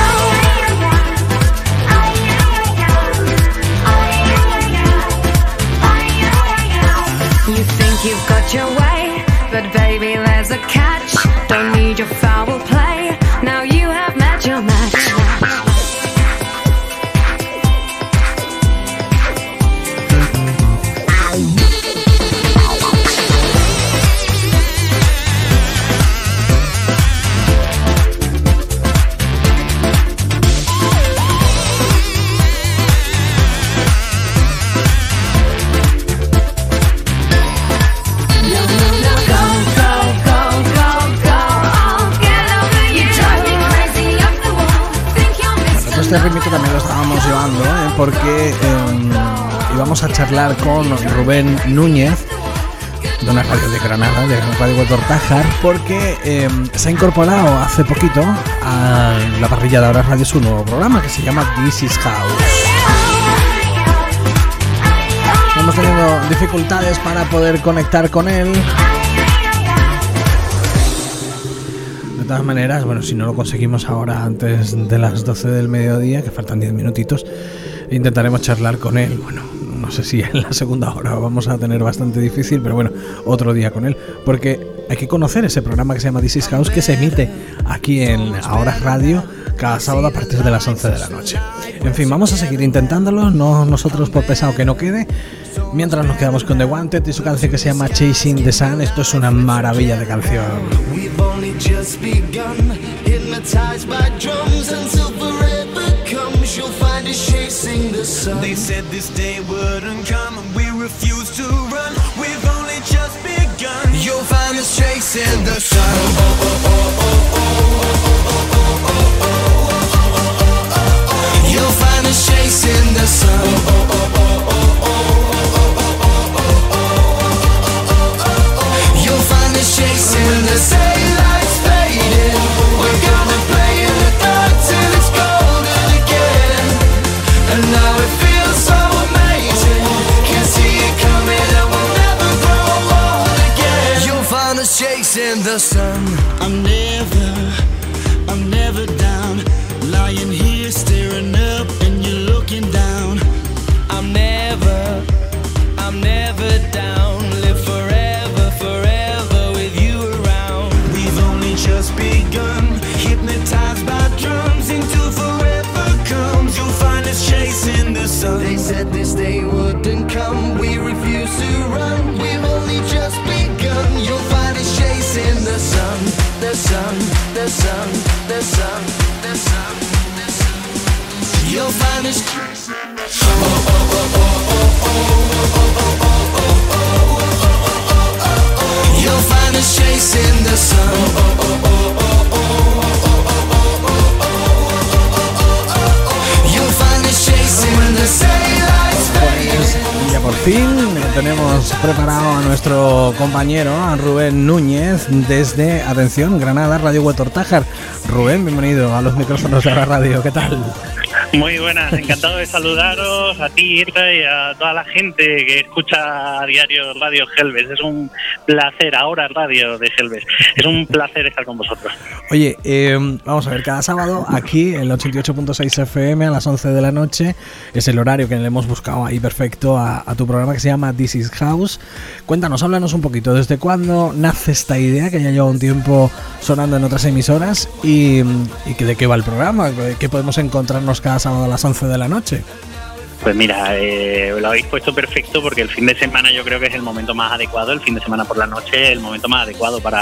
You think you've got your way, but baby there's a catch. Don't need your foul play, now you have met your match. Este ritmito también lo estábamos llevando, ¿eh? Porque eh, íbamos a charlar con Rubén Núñez de una radio de Granada, de Radio Tortajar, porque eh, se ha incorporado hace poquito a la parrilla de Ahora Radio su nuevo programa que se llama This Is House. Hemos tenido dificultades para poder conectar con él. De todas maneras, bueno, si no lo conseguimos ahora antes de las doce del mediodía, que faltan diez minutitos, intentaremos charlar con él. Bueno, no sé si en la segunda hora vamos a tener bastante difícil, pero bueno, otro día con él, porque hay que conocer ese programa que se llama This is House, que se emite aquí en Ahora Radio cada sábado a partir de las once de la noche. En fin, vamos a seguir intentándolo, no nosotros por pesado que no quede, mientras nos quedamos con The Wanted y su canción que se llama Chasing the Sun. Esto es una maravilla de canción. We've only just begun, hypnotized by drums until forever comes. You'll find us chasing the sun. They said this day wouldn't come, and we refuse to run. We've only just begun. You'll find us chasing the sun. Oh, oh, oh, oh, oh, oh, oh, oh, oh. You'll find us chasing the sun. Oh, oh, oh, oh, oh, oh. You'll find us chasing the daylight's fading. We're gonna play in the dark till it's golden again. And now it feels so amazing. Can see it coming and we'll never grow old again. You'll find us chasing the sun. I'm never, I'm never down. Lying here staring up and you're looking down. I'm never, I'm never down. Live forever, forever with you around. We've only just begun, hypnotized by drums until forever comes. You'll find us chasing the sun. They said this day wouldn't come, we refuse to run. We've only just begun. You'll find us chasing the sun, the sun, the sun, the sun, the sun, the sun. You'll find us chasing the sun. Oh, oh, oh, oh, oh, oh, oh, oh, oh, oh, oh. You'll find us chasing the sun. Oh, oh, oh, oh, oh, oh, oh, oh. You'll find us chasing when the daylight's fading. Y ya por fin tenemos preparado a nuestro compañero, a Rubén Núñez, desde, atención, Granada, Radio Huetortájar. Rubén, bienvenido a los micrófonos de la radio, ¿qué tal? Muy buenas, encantado de saludaros a ti, Irra, y a toda la gente que escucha a diario Radio Gelbes. Es un placer, ahora Radio de Gelbes. Es un placer estar con vosotros. Oye, eh, vamos a ver, cada sábado aquí en el ochenta y ocho punto seis F M a las once de la noche es el horario que le hemos buscado ahí perfecto a, a tu programa que se llama This is House. Cuéntanos, háblanos un poquito, ¿desde cuándo nace esta idea que ya lleva un tiempo sonando en otras emisoras y, y que, de qué va el programa? ¿Qué podemos encontrarnos cada sábado a las once de la noche? Pues mira, eh, lo habéis puesto perfecto porque el fin de semana yo creo que es el momento más adecuado, el fin de semana por la noche es el momento más adecuado para,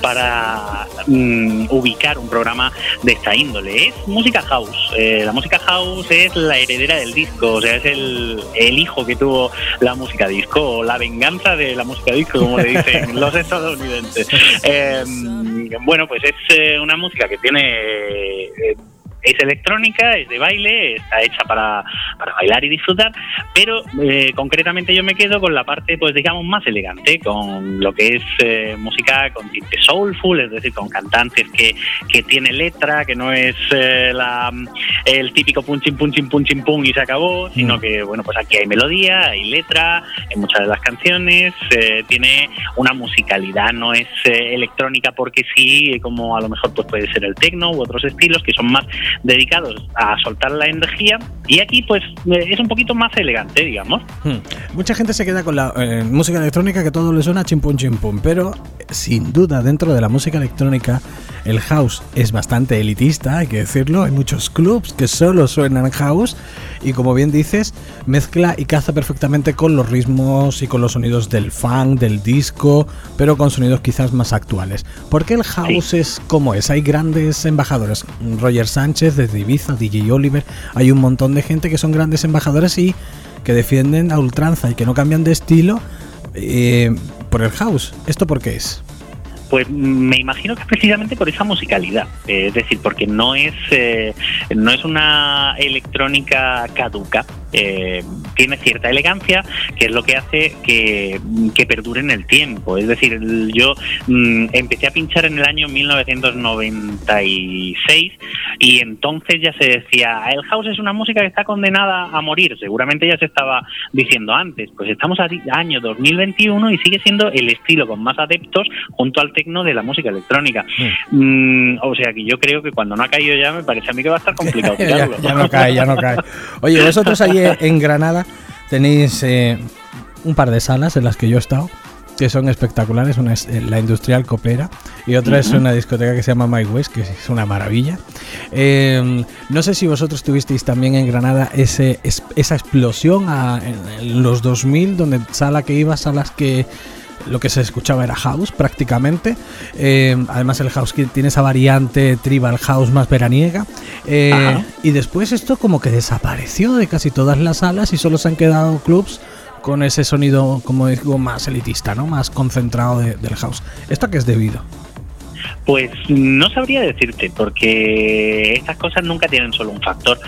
para mm, ubicar un programa de esta índole. Es música house, eh, la música house es la heredera del disco, o sea, es el, el hijo que tuvo la música disco, o la venganza de la música disco, como le dicen los estadounidenses. Eh, bueno, pues es eh, una música que tiene... Eh, Es electrónica, es de baile, está hecha para, para bailar y disfrutar, pero eh, concretamente yo me quedo con la parte, pues digamos, más elegante, con lo que es eh, música con tinte soulful, es decir, con cantantes que, que tiene letra, que no es eh, la, el típico punching, punching, punching, pum y se acabó, sino que, bueno, pues aquí hay melodía, hay letra en muchas de las canciones, eh, tiene una musicalidad, no es eh, electrónica porque sí, como a lo mejor pues puede ser el techno u otros estilos que son más dedicados a soltar la energía, y aquí pues es un poquito más elegante, digamos. Hmm. Mucha gente se queda con la eh, música electrónica que todo le suena chimpum chimpum, pero sin duda dentro de la música electrónica el house es bastante elitista, hay que decirlo, hay muchos clubs que solo suenan house y como bien dices, mezcla y caza perfectamente con los ritmos y con los sonidos del funk, del disco, pero con sonidos quizás más actuales. ¿Por qué el house sí. es como es? Hay grandes embajadores, Roger Sánchez desde Ibiza, D J Oliver, hay un montón de gente que son grandes embajadores y que defienden a ultranza y que no cambian de estilo eh, por el house. ¿Esto por qué es? Pues me imagino que precisamente por esa musicalidad, eh, es decir, porque no es eh, no es una electrónica caduca, eh, tiene cierta elegancia, que es lo que hace que, que perdure en el tiempo. Es decir, yo mm, empecé a pinchar en el año mil novecientos noventa y seis y entonces ya se decía, el house es una música que está condenada a morir. Seguramente ya se estaba diciendo antes. Pues estamos a año dos mil veintiuno y sigue siendo el estilo con más adeptos junto al techno de la música electrónica. Mm. Mm, o sea que yo creo que cuando no ha caído ya me parece a mí que va a estar complicado tirarlo. ya, ya no cae, ya no cae. Oye, vosotros allí en Granada tenéis eh, un par de salas en las que yo he estado, que son espectaculares. Una es la Industrial Copera y otra uh-huh. es una discoteca que se llama My West, que es una maravilla. Eh, no sé si vosotros tuvisteis también en Granada ese, es, esa explosión a, en, en los dos mil, donde sala que ibas, salas que lo que se escuchaba era house prácticamente. Eh, además el house que tiene esa variante tribal house más veraniega. Eh, y después esto como que desapareció de casi todas las salas y solo se han quedado clubs con ese sonido, como digo, más elitista, ¿no? Más concentrado de, del house. ¿Esto a qué es debido? Pues no sabría decirte, porque estas cosas nunca tienen solo un factor.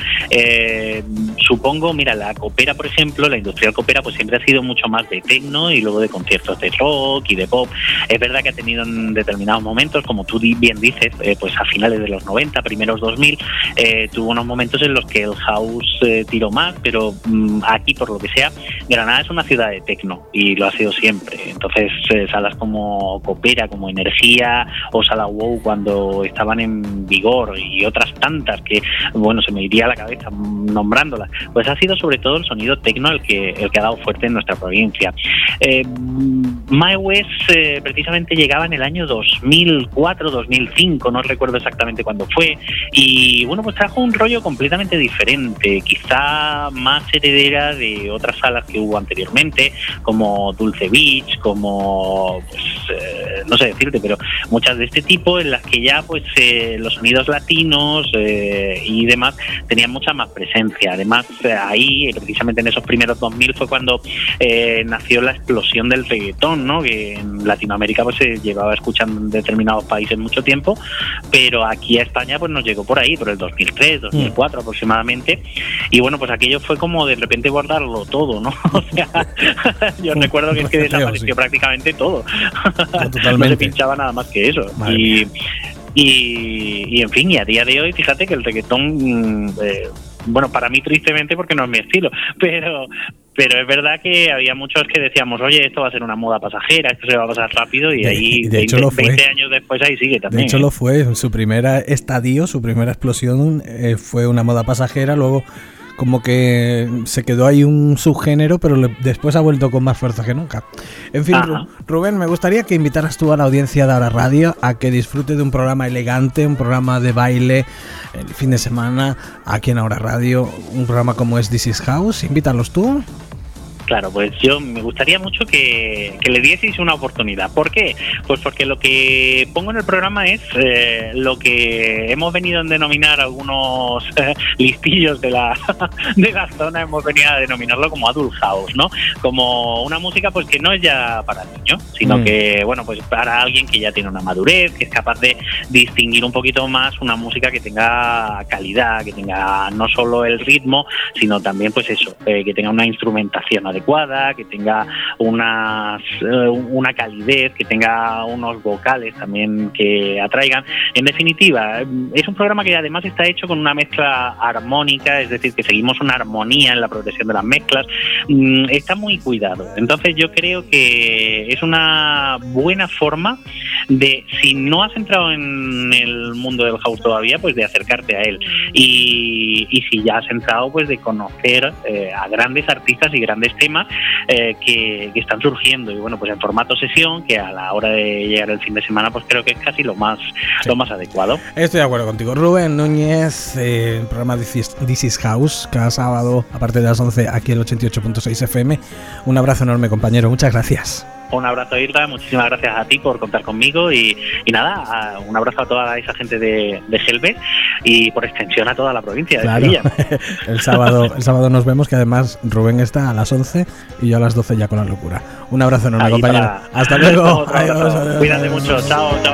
Eh, supongo, mira, la Copera, por ejemplo, la Industrial Copera, pues siempre ha sido mucho más de techno y luego de conciertos de rock y de pop. Es verdad que ha tenido en determinados momentos, como tú bien dices, eh, pues a finales de los noventa, primeros dos mil, eh, tuvo unos momentos en los que el house eh, tiró más, pero mmm, aquí, por lo que sea, Granada es una ciudad de techno y lo ha sido siempre. Entonces, eh, salas como Copera, como Energía o Sala Wow, cuando estaban en vigor, y otras tantas que, bueno, se me iría a la cabeza nombrándolas, pues ha sido sobre todo el sonido techno el que el que ha dado fuerte en nuestra provincia. Eh, My West eh, precisamente llegaba en el año dos mil cuatro, dos mil cinco, no recuerdo exactamente cuándo fue, y bueno, pues trajo un rollo completamente diferente, quizá más heredera de otras salas que hubo anteriormente, como Dulce Beach, como, pues, eh, no sé decirte, pero muchas de este tipo, en las que ya pues eh, los sonidos latinos eh, y demás tenían mucha más presencia. Además, eh, ahí, precisamente en esos primeros dos mil, fue cuando eh, nació la explosión del reggaetón, ¿no? Que en Latinoamérica pues se llevaba escuchando en determinados países mucho tiempo, pero aquí a España pues nos llegó por ahí, por el dos mil tres, dos mil cuatro mm. aproximadamente, y bueno, pues aquello fue como de repente bordarlo todo, ¿no? O sea, yo mm. recuerdo que es que desapareció sí. prácticamente todo. No, no se pinchaba nada más que eso. Madre y Y, y, y en fin, y a día de hoy, fíjate que el reggaetón, eh, bueno, para mí tristemente porque no es mi estilo, pero pero es verdad que había muchos que decíamos, oye, esto va a ser una moda pasajera, esto se va a pasar rápido, y de, ahí de veinte, veinte años después ahí sigue también. De hecho ¿eh? lo fue, su primera estadio, su primera explosión eh, fue una moda pasajera, luego como que se quedó ahí un subgénero, pero le, después ha vuelto con más fuerza que nunca. En fin, Ru, Rubén, me gustaría que invitaras tú a la audiencia de Ahora Radio a que disfrute de un programa elegante, un programa de baile el fin de semana aquí en Ahora Radio, un programa como es This Is House. Invítalos tú. Claro, pues yo me gustaría mucho que, que le dieseis una oportunidad. ¿Por qué? Pues porque lo que pongo en el programa es eh, lo que hemos venido a denominar algunos eh, listillos de la de la zona, hemos venido a denominarlo como adult house, ¿no? Como una música pues que no es ya para niños, sino mm. que, bueno, pues para alguien que ya tiene una madurez, que es capaz de distinguir un poquito más una música que tenga calidad, que tenga no solo el ritmo, sino también pues eso, eh, que tenga una instrumentación adecuada, que tenga unas, una calidez, que tenga unos vocales también que atraigan. En definitiva, es un programa que además está hecho con una mezcla armónica, es decir, que seguimos una armonía en la progresión de las mezclas. Está muy cuidado. Entonces yo creo que es una buena forma de, si no has entrado en el mundo del house todavía, pues de acercarte a él. Y, y si ya has entrado, pues de conocer eh, a grandes artistas y grandes temas Eh, que, que están surgiendo, y bueno, pues en formato sesión, que a la hora de llegar el fin de semana pues creo que es casi lo más sí. lo más adecuado. Estoy de acuerdo contigo. Rubén Núñez, eh, el programa This is, This is House, cada sábado a partir de las once aquí en el ochenta y ocho punto seis F M. Un abrazo enorme, compañero, muchas gracias. Un abrazo, Irra, muchísimas gracias a ti por contar conmigo, y, y nada, a, un abrazo a toda esa gente de, de Gelbes y por extensión a toda la provincia claro. de Sevilla. el sábado el sábado nos vemos, que además Rubén está a las once y yo a las doce ya con la locura. Un abrazo enorme, ahí compañero. Para... Hasta luego. Adiós, adiós, Cuídate adiós. mucho. Chao, chao.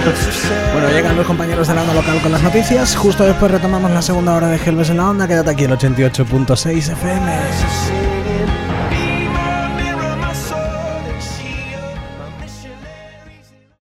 Bueno, llegan los compañeros de la onda local con las noticias. Justo después retomamos la segunda hora de Gelbes en la onda. Quédate aquí el ochenta y ocho punto seis F M.